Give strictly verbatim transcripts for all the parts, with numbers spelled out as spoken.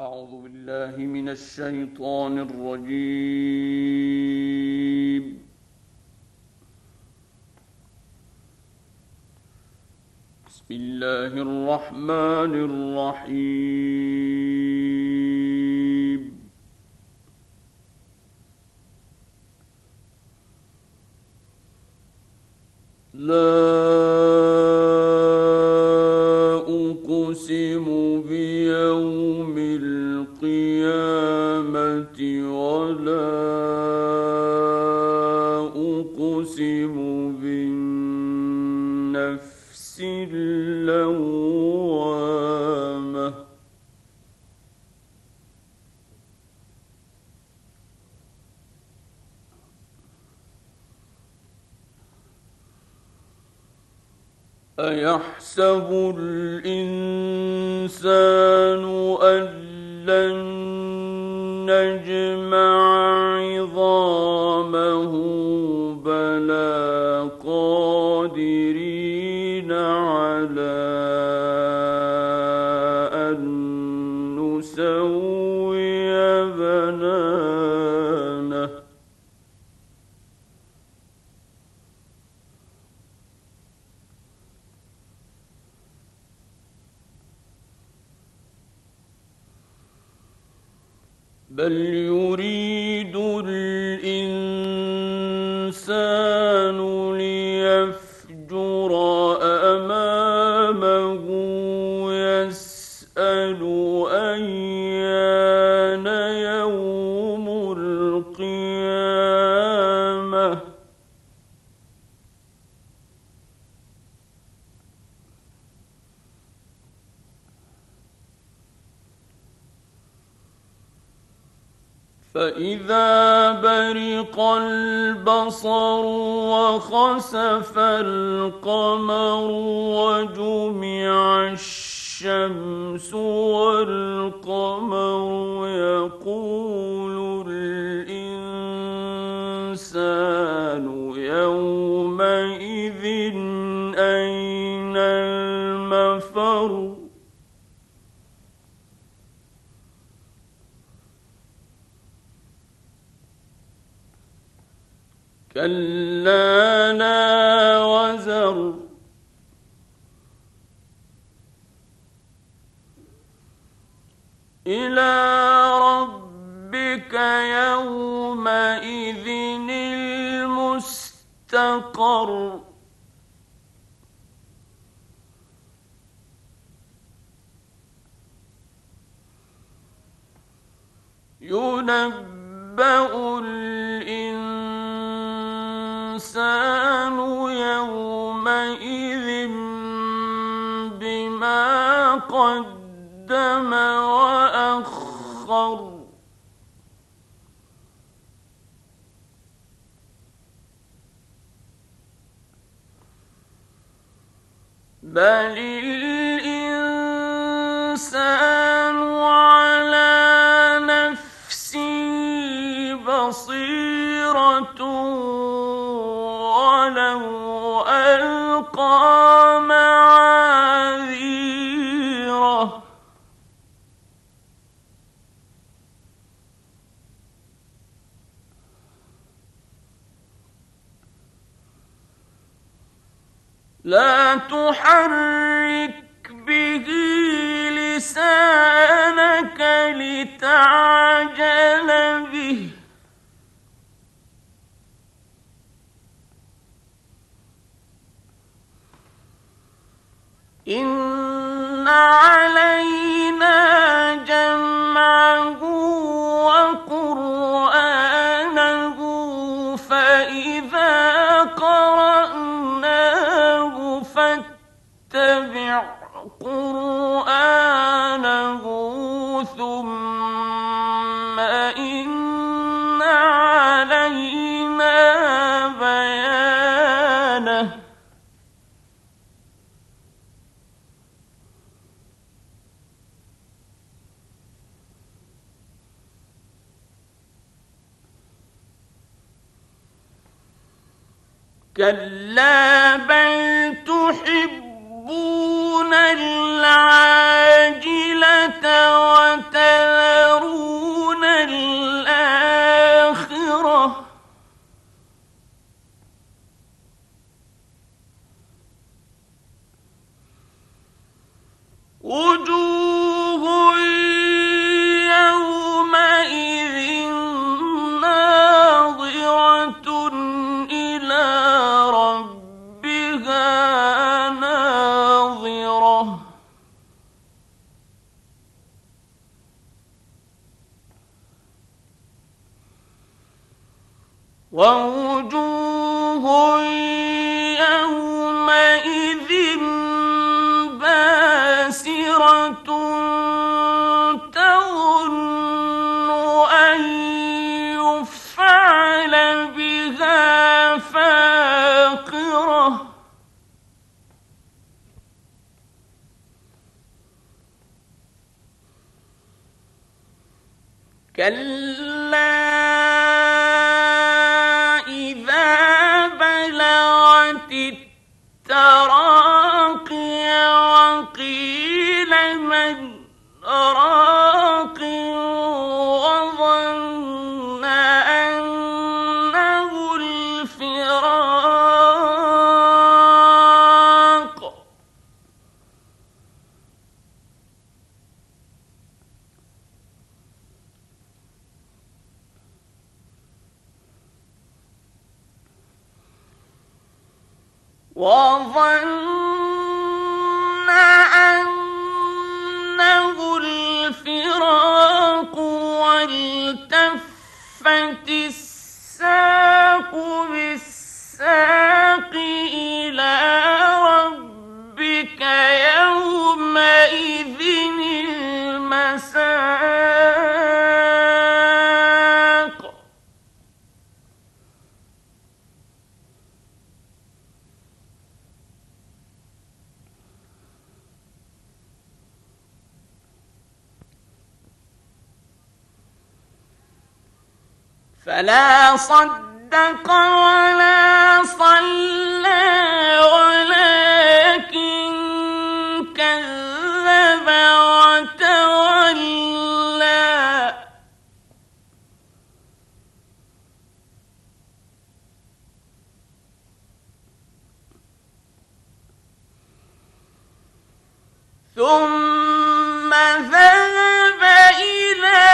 أعوذ بالله من الشيطان الرجيم. بسم الله الرحمن الرحيم. لا أقسم بيوم القيامة ولا أقسم بالنفس اللوامة. أيحسب الإنسان أن لن نجمع عظامه بلى قادرين على أن نسوي بنانه. بل يريد الإنسان ليفجر أمامه يسأل أيان يوم القيامة. فإذا برق البصر وخسف القمر وجمع الشمس والقمر يقول الإنسان يومئذ أين المفر. كلا لا وزر. إلى ربك يومئذ المستقر. ينبأ الإنسان يومئذ بما قدم وأخر. بل الإنسان على نفسه بصيرة ولو ألقى معاذيره. لا تحرك به لسانك لتعجل به. إن علينا جمعه وقرآنه فإذا قرأناه فاتبع قرآنه ثم إن علينا بيانه. كلا بل تحبون العاجلة وتذرون ووجوه يومئذ باسرة تظن أن يفعل بها فاقرة كلا إذا بلغت التراقي وقيل من راق وظن أنه الفراق وظن أنه الفراق والتفت الساق بالساق إلى ربك يومئذ المساق فلا صدق ولا صلى ولكن كذب وتولى ثم ذهب إلى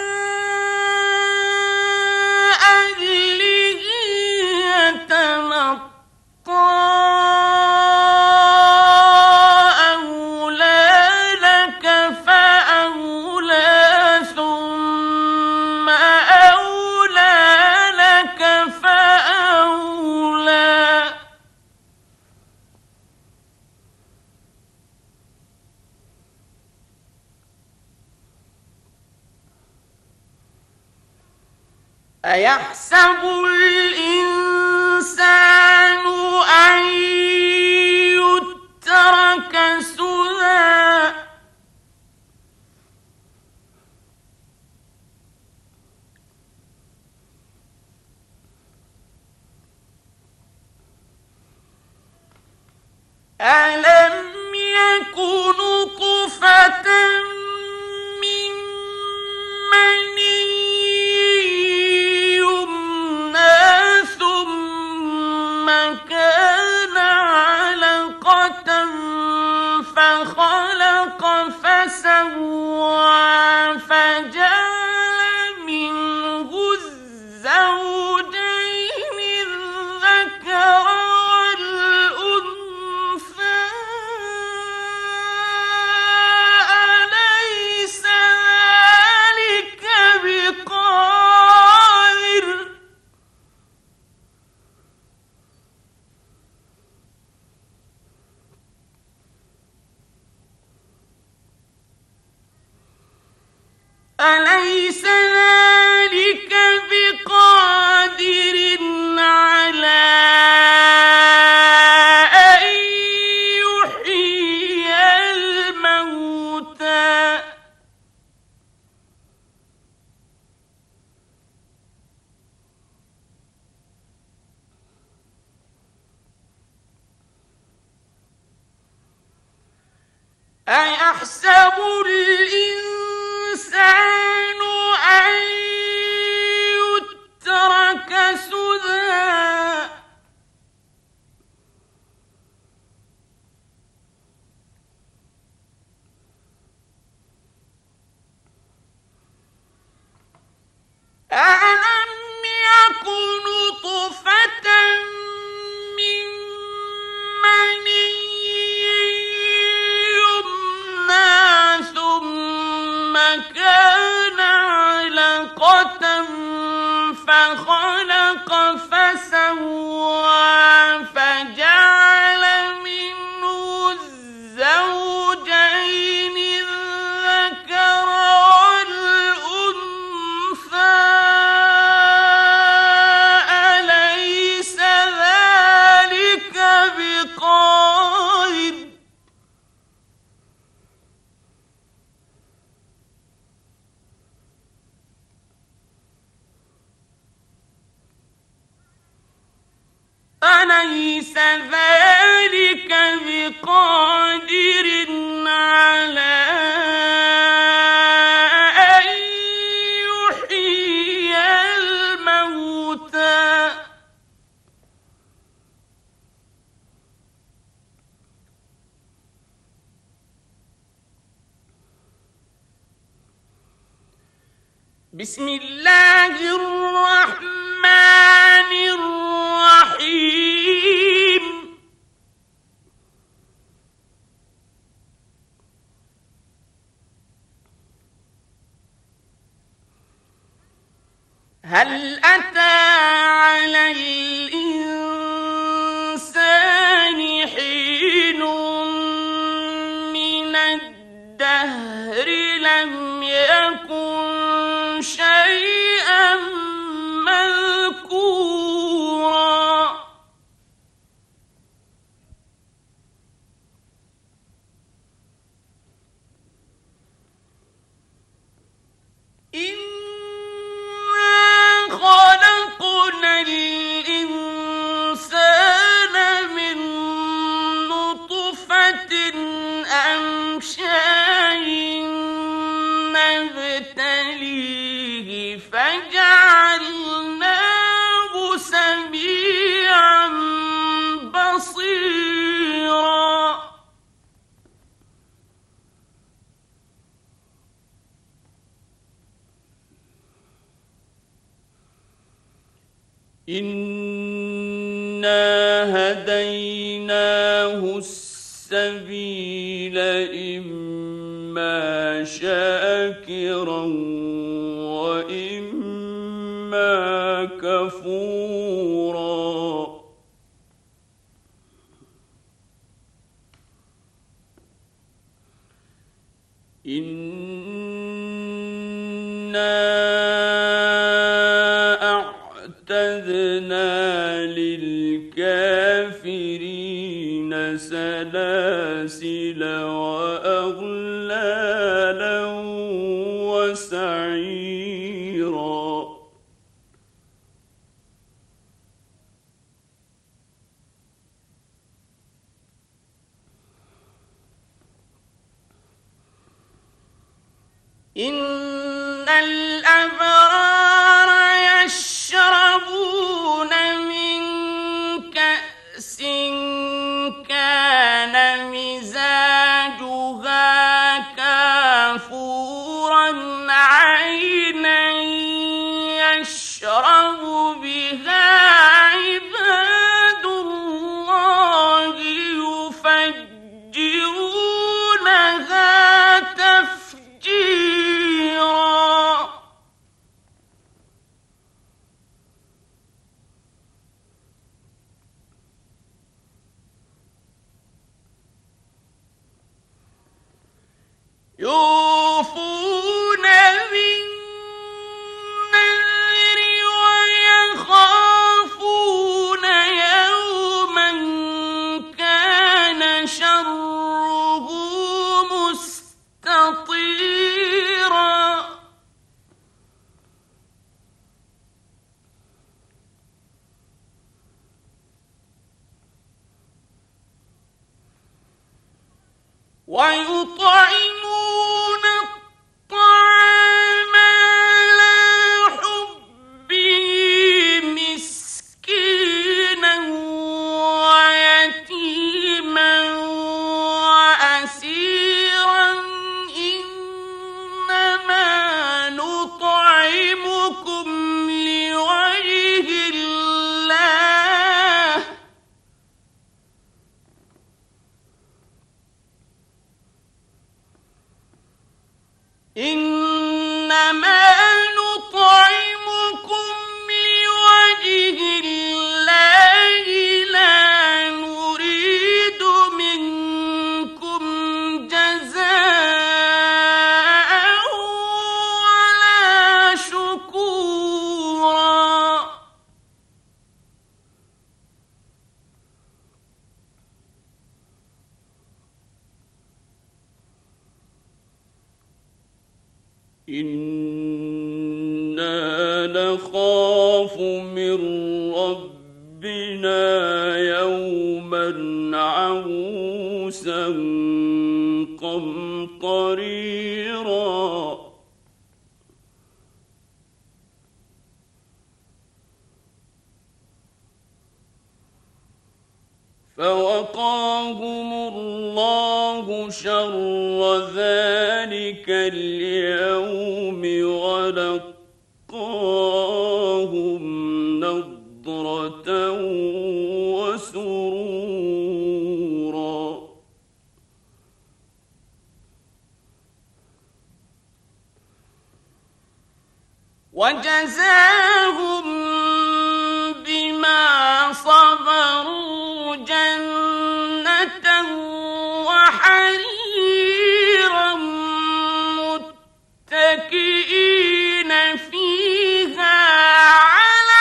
أيحسب الإنسان أن يترك سدى ألم يكن نطفة من مني كان علقة فخلق فسوى فجعل منه الزوجين الذكر والأنثى أليس ذلك بقادر أليس ذلك بقادر على أن يحيي الموتى أيحسب الإنسان أن يترك سدى ألم يكن نطفة من مني ثم كان علقة فخلق فسوى فجعل منه الزوجين الذكر والأنثى أليس ذلك بقادر أليس ذلك بقادر على أن يحيي الموتى بسم الله الرحمن الرحيم هل أتى على الإنسان حين من الدهر لم يكن شيئا مذكورا خلقنا الإنسان من نطفة أمشاج نبتليه فجعلناه سميعا بصيرا إنا هديناه السبيل إما شاكرا وإما كفورا إنا أعتدنا للكافرين سلاسل وأغلالا وسعيرا إن الأبرار يشربون من كأس كان مزاجها كافورا عينا يشرب بها عباد الله يفجرونها تفجيرا يوفون بالنذر ويخافون يوما كان شره مستطيرا ويطعمون الطعام على حبه مسكينا ويتيما وأسيرا إنما نطعمكم لوجه الله إنما نطعمكم لوجه الله إنا نخاف من ربنا يوما عبوسا قمطريرا فوقاهم الله شر ذلك اليوم ولقاهم نضرة وسرورا وجزاهم بما صبروا جنة وحريرا متكئين فيها على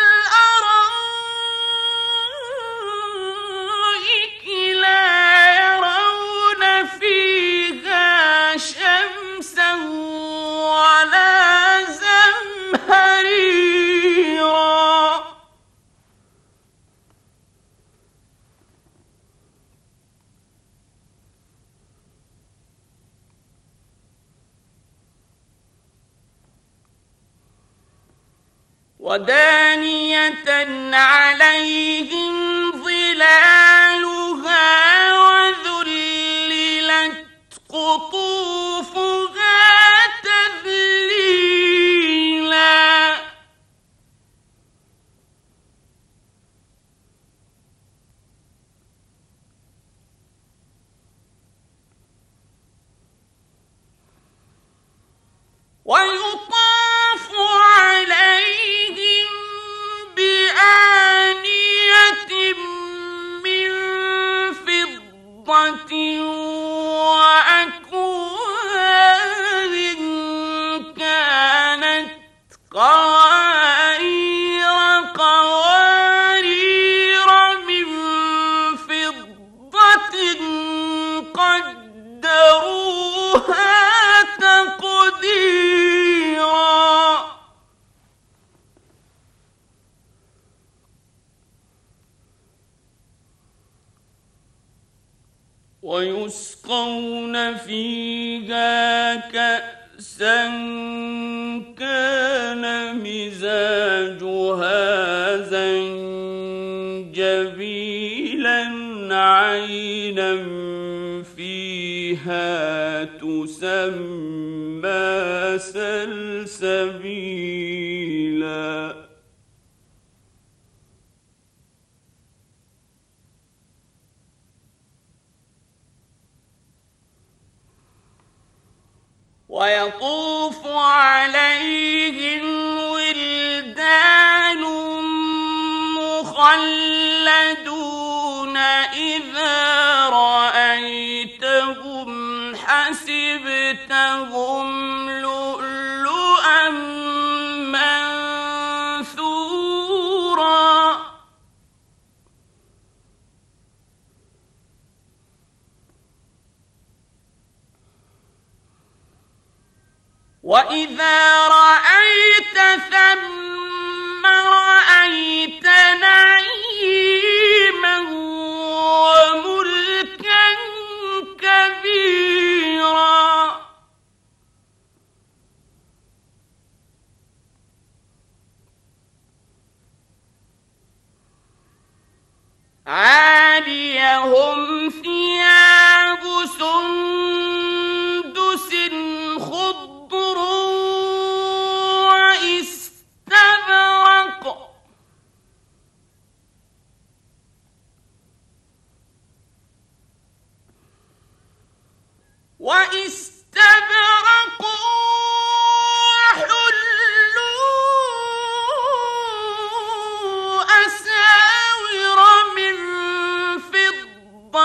الأرائك لا يرون فيها شمسا ولا زمهريرا ودانية عليهم ظلالها وذللت قطوفها تذليلا ويطاف عليهم بآنية من فضة وأكواب كانت قوارير قوارير من فضة قدروها تقديرا ويسقون فيها كأسا كان مزاجها زنجبيلا عينا فيها تسمى سلسبيلا ويطوف عليهم ولدان مخلدون إذا رأيتهم حسبتهم لؤلؤا منثورا وإذا رأيت ثم رأيت نعيما وملكا كبيرا عاليهم ثياب سندس خضر واستبرق واستبرقوا حلوا أساور من فضة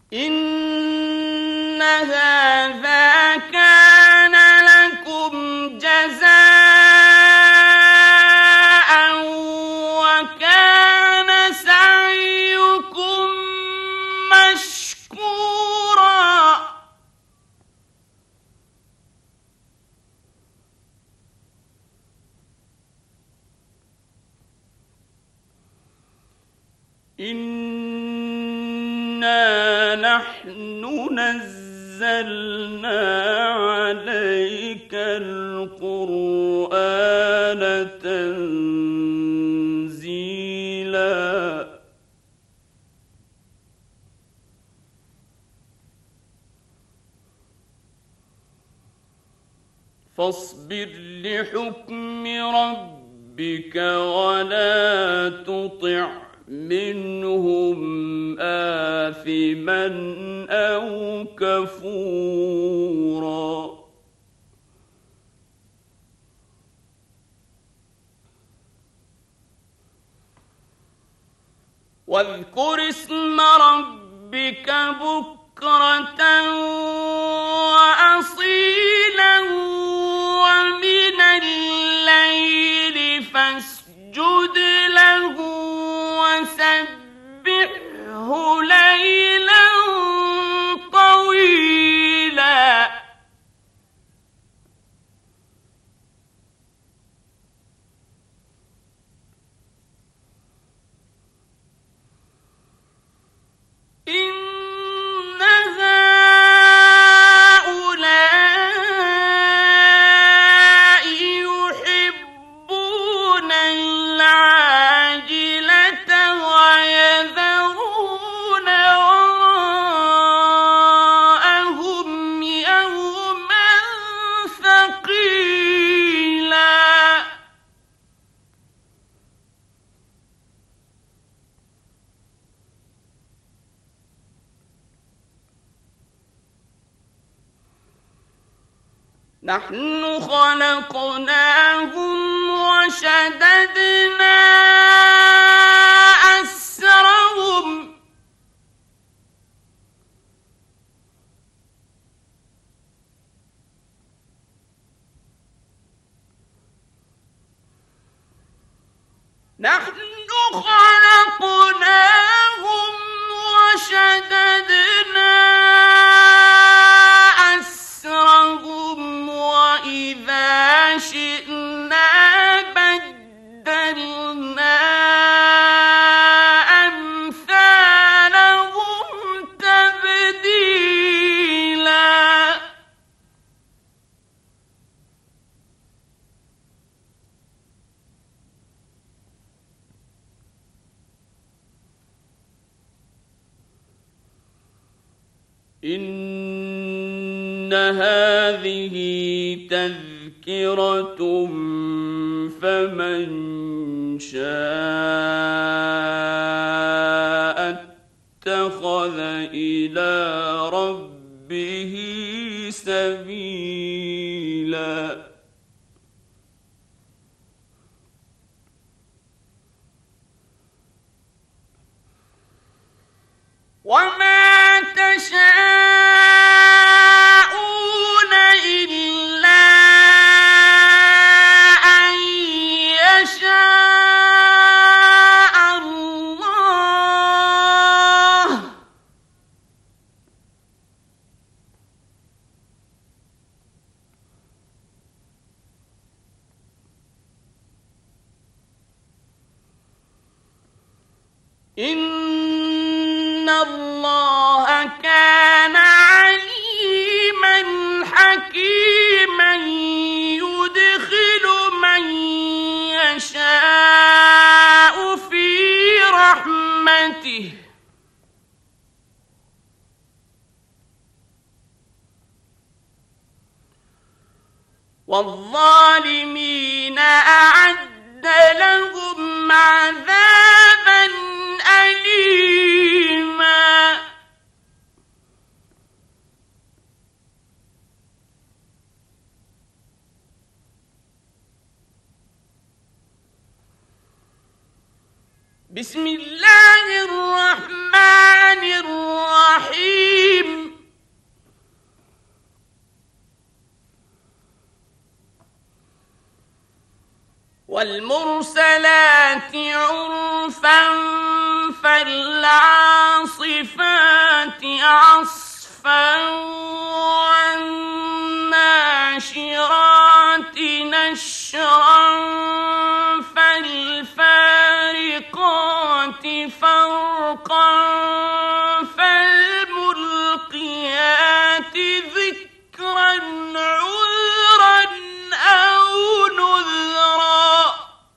إن هذا كان لكم جزاء وكان سعيكم مشكورا إنا نحن نزلنا عليك القرآن تنزيلا فاصبر لحكم ربك ولا تطع منهم آثما أو كفورا واذكر اسم ربك بكرة وأصيلا ومن الليل فاسجد له وسبحه ليلا طويلا إن هؤلاء يحبون العاجلة ويذرون وراءهم يوما ثقيلا نحن خلقناهم وشددنا أسرهم نحن خلقناهم وشددنا أسرهم وإذا شئنا بدلنا أمثالهم تبديلا إن هذه تذكرة فمن شاء اتخذ إلى ربه سبيلا وما تشاءون إلا أن يشاء الله إن الله كان عليما حكيما يدخل من يشاء في رحمته والظالمين أعد لهم عذابا أليما بسم الله الرحمن الرحيم والمرسلات عرفا فالعاصفات عصفا والناشرات نشرا فالفارقات فرقا فالملقيات ذكرا عذرا أو نذرا.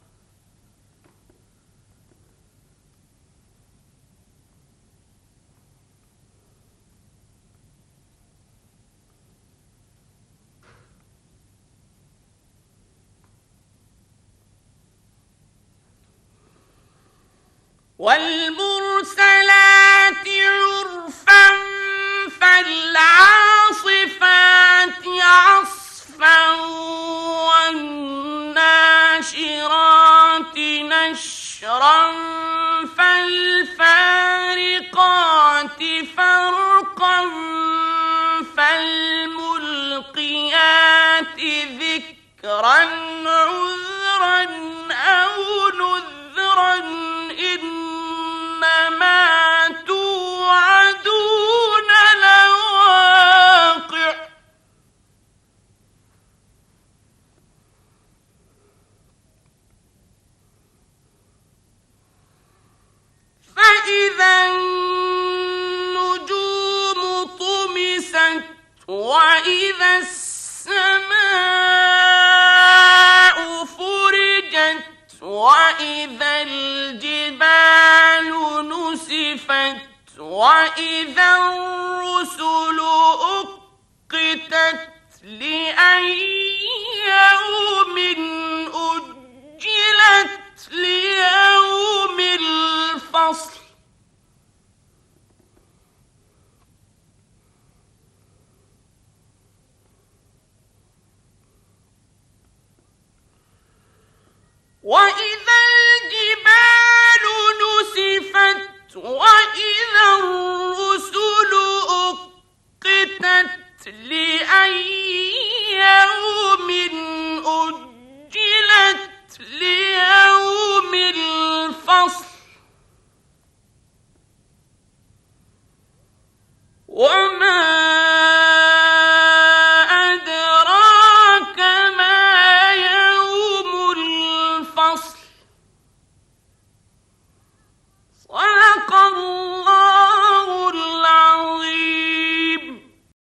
والمرسلات عرفا فالعاصفات عصفا والناشرات نشرا فالفارقات فرقا فالملقيات ذكرا عذرا أو نذرا إنما توعدون لواقع. فإذا النجوم طمست وإذا السماء فرجت وإذا الجبال نسفت وإذا الرسل أقتت لأي يوم أجلت ليوم الفصل. وإذا الجبال نسفت وإذا الرسل أقتت لأي يوم أجلت ليوم الفصل. وما